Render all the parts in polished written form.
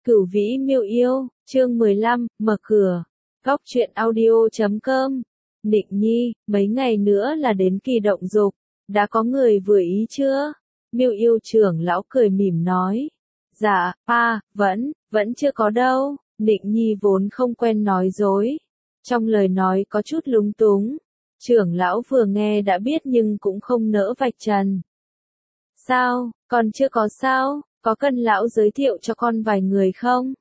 Cửu vĩ miêu yêu, chương 15, mở cửa. Góc truyện audio.com. Nịnh Nhi, mấy ngày nữa là đến kỳ động dục, đã có người vừa ý chưa? Miêu yêu trưởng lão cười mỉm nói. Dạ, vẫn chưa có đâu. Nịnh Nhi vốn không quen nói dối. Trong lời nói có chút lúng túng. Trưởng lão vừa nghe đã biết nhưng cũng không nỡ vạch trần. Sao, còn chưa có sao? Có cần lão giới thiệu cho con vài người không?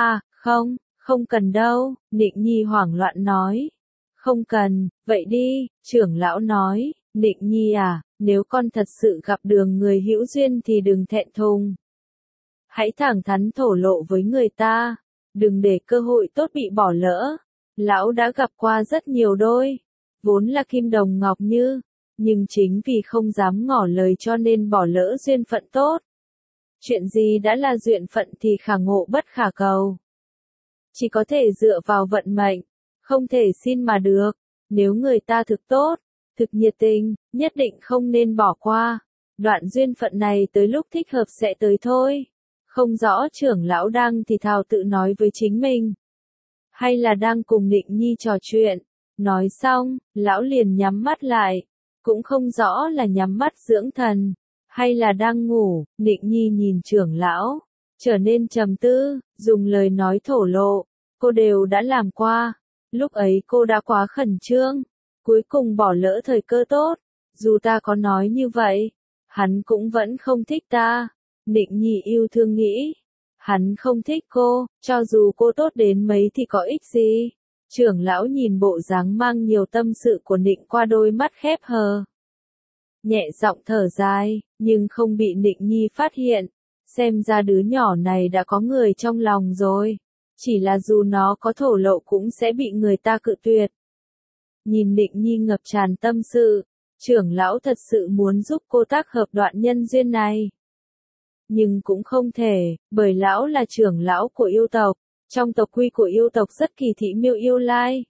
Không cần đâu, Nịnh Nhi hoảng loạn nói. Không cần, vậy đi, trưởng lão nói. Nịnh Nhi à, nếu con thật sự gặp đường người hữu duyên thì đừng thẹn thùng. Hãy thẳng thắn thổ lộ với người ta, đừng để cơ hội tốt bị bỏ lỡ. Lão đã gặp qua rất nhiều đôi, vốn là kim đồng ngọc như, nhưng chính vì không dám ngỏ lời cho nên bỏ lỡ duyên phận tốt. Chuyện gì đã là duyên phận thì khả ngộ bất khả cầu. Chỉ có thể dựa vào vận mệnh, không thể xin mà được. Nếu người ta thực tốt, thực nhiệt tình, nhất định không nên bỏ qua. Đoạn duyên phận này tới lúc thích hợp sẽ tới thôi. Không rõ trưởng lão đang thì thào tự nói với chính mình, hay là đang cùng Nịnh Nhi trò chuyện. Nói xong, lão liền nhắm mắt lại. Cũng không rõ là nhắm mắt dưỡng thần, hay là đang ngủ. Nịnh Nhi nhìn trưởng lão, trở nên trầm tư, dùng lời nói thổ lộ. Cô đều đã làm qua. Lúc ấy cô đã quá khẩn trương, cuối cùng bỏ lỡ thời cơ tốt. Dù ta có nói như vậy, hắn cũng vẫn không thích ta. Nịnh Nhi yêu thương nghĩ, hắn không thích cô, cho dù cô tốt đến mấy thì có ích gì. Trưởng lão nhìn bộ dáng mang nhiều tâm sự của Nịnh qua đôi mắt khép hờ. Nhẹ giọng thở dài, nhưng không bị Nịnh Nhi phát hiện. Xem ra đứa nhỏ này đã có người trong lòng rồi. Chỉ là dù nó có thổ lộ cũng sẽ bị người ta cự tuyệt. Nhìn Nịnh Nhi ngập tràn tâm sự, trưởng lão thật sự muốn giúp cô tác hợp đoạn nhân duyên này. Nhưng cũng không thể, bởi lão là trưởng lão của yêu tộc. Trong tộc quy của yêu tộc rất kỳ thị miêu yêu lai.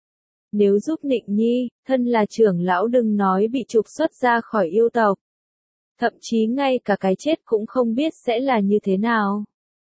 Nếu giúp Nịnh Nhi, thân là trưởng lão đừng nói bị trục xuất ra khỏi yêu tộc. Thậm chí ngay cả cái chết cũng không biết sẽ là như thế nào.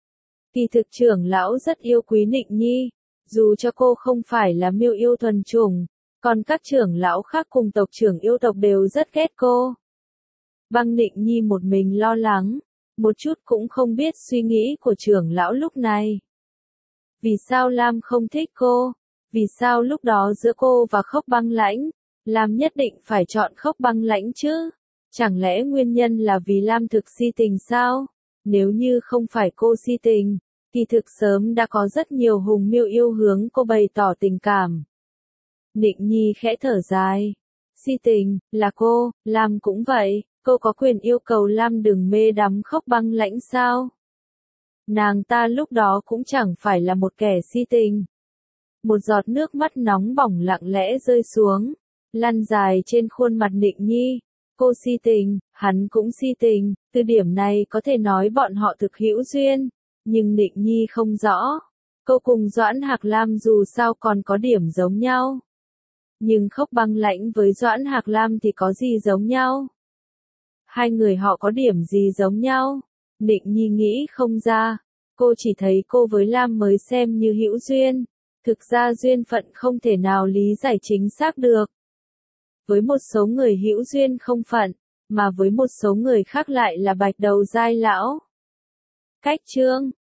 Kỳ thực trưởng lão rất yêu quý Nịnh Nhi, dù cho cô không phải là miêu yêu thuần chủng, còn các trưởng lão khác cùng tộc trưởng yêu tộc đều rất ghét cô. Băng Nịnh Nhi một mình lo lắng, một chút cũng không biết suy nghĩ của trưởng lão lúc này. Vì sao Lam không thích cô? Vì sao lúc đó giữa cô và Khốc Băng Lãnh, Lam nhất định phải chọn Khốc Băng Lãnh chứ? Chẳng lẽ nguyên nhân là vì Lam thực si tình sao? Nếu như không phải cô si tình, thì thực sớm đã có rất nhiều hùng miêu yêu hướng cô bày tỏ tình cảm. Nịnh Nhi khẽ thở dài. Si tình, là cô, Lam cũng vậy, cô có quyền yêu cầu Lam đừng mê đắm Khốc Băng Lãnh sao? Nàng ta lúc đó cũng chẳng phải là một kẻ si tình. Một giọt nước mắt nóng bỏng lặng lẽ rơi xuống, lăn dài trên khuôn mặt Nịnh Nhi. Cô si tình, hắn cũng si tình, từ điểm này có thể nói bọn họ thực hữu duyên. Nhưng Nịnh Nhi không rõ, cô cùng Doãn Hạc Lam dù sao còn có điểm giống nhau. Nhưng Khốc Băng Lãnh với Doãn Hạc Lam thì có gì giống nhau? Hai người họ có điểm gì giống nhau? Nịnh Nhi nghĩ không ra, cô chỉ thấy cô với Lam mới xem như hữu duyên. Thực ra duyên phận không thể nào lý giải chính xác được. Với một số người hữu duyên không phận, mà với một số người khác lại là bạch đầu giai lão. Cách chương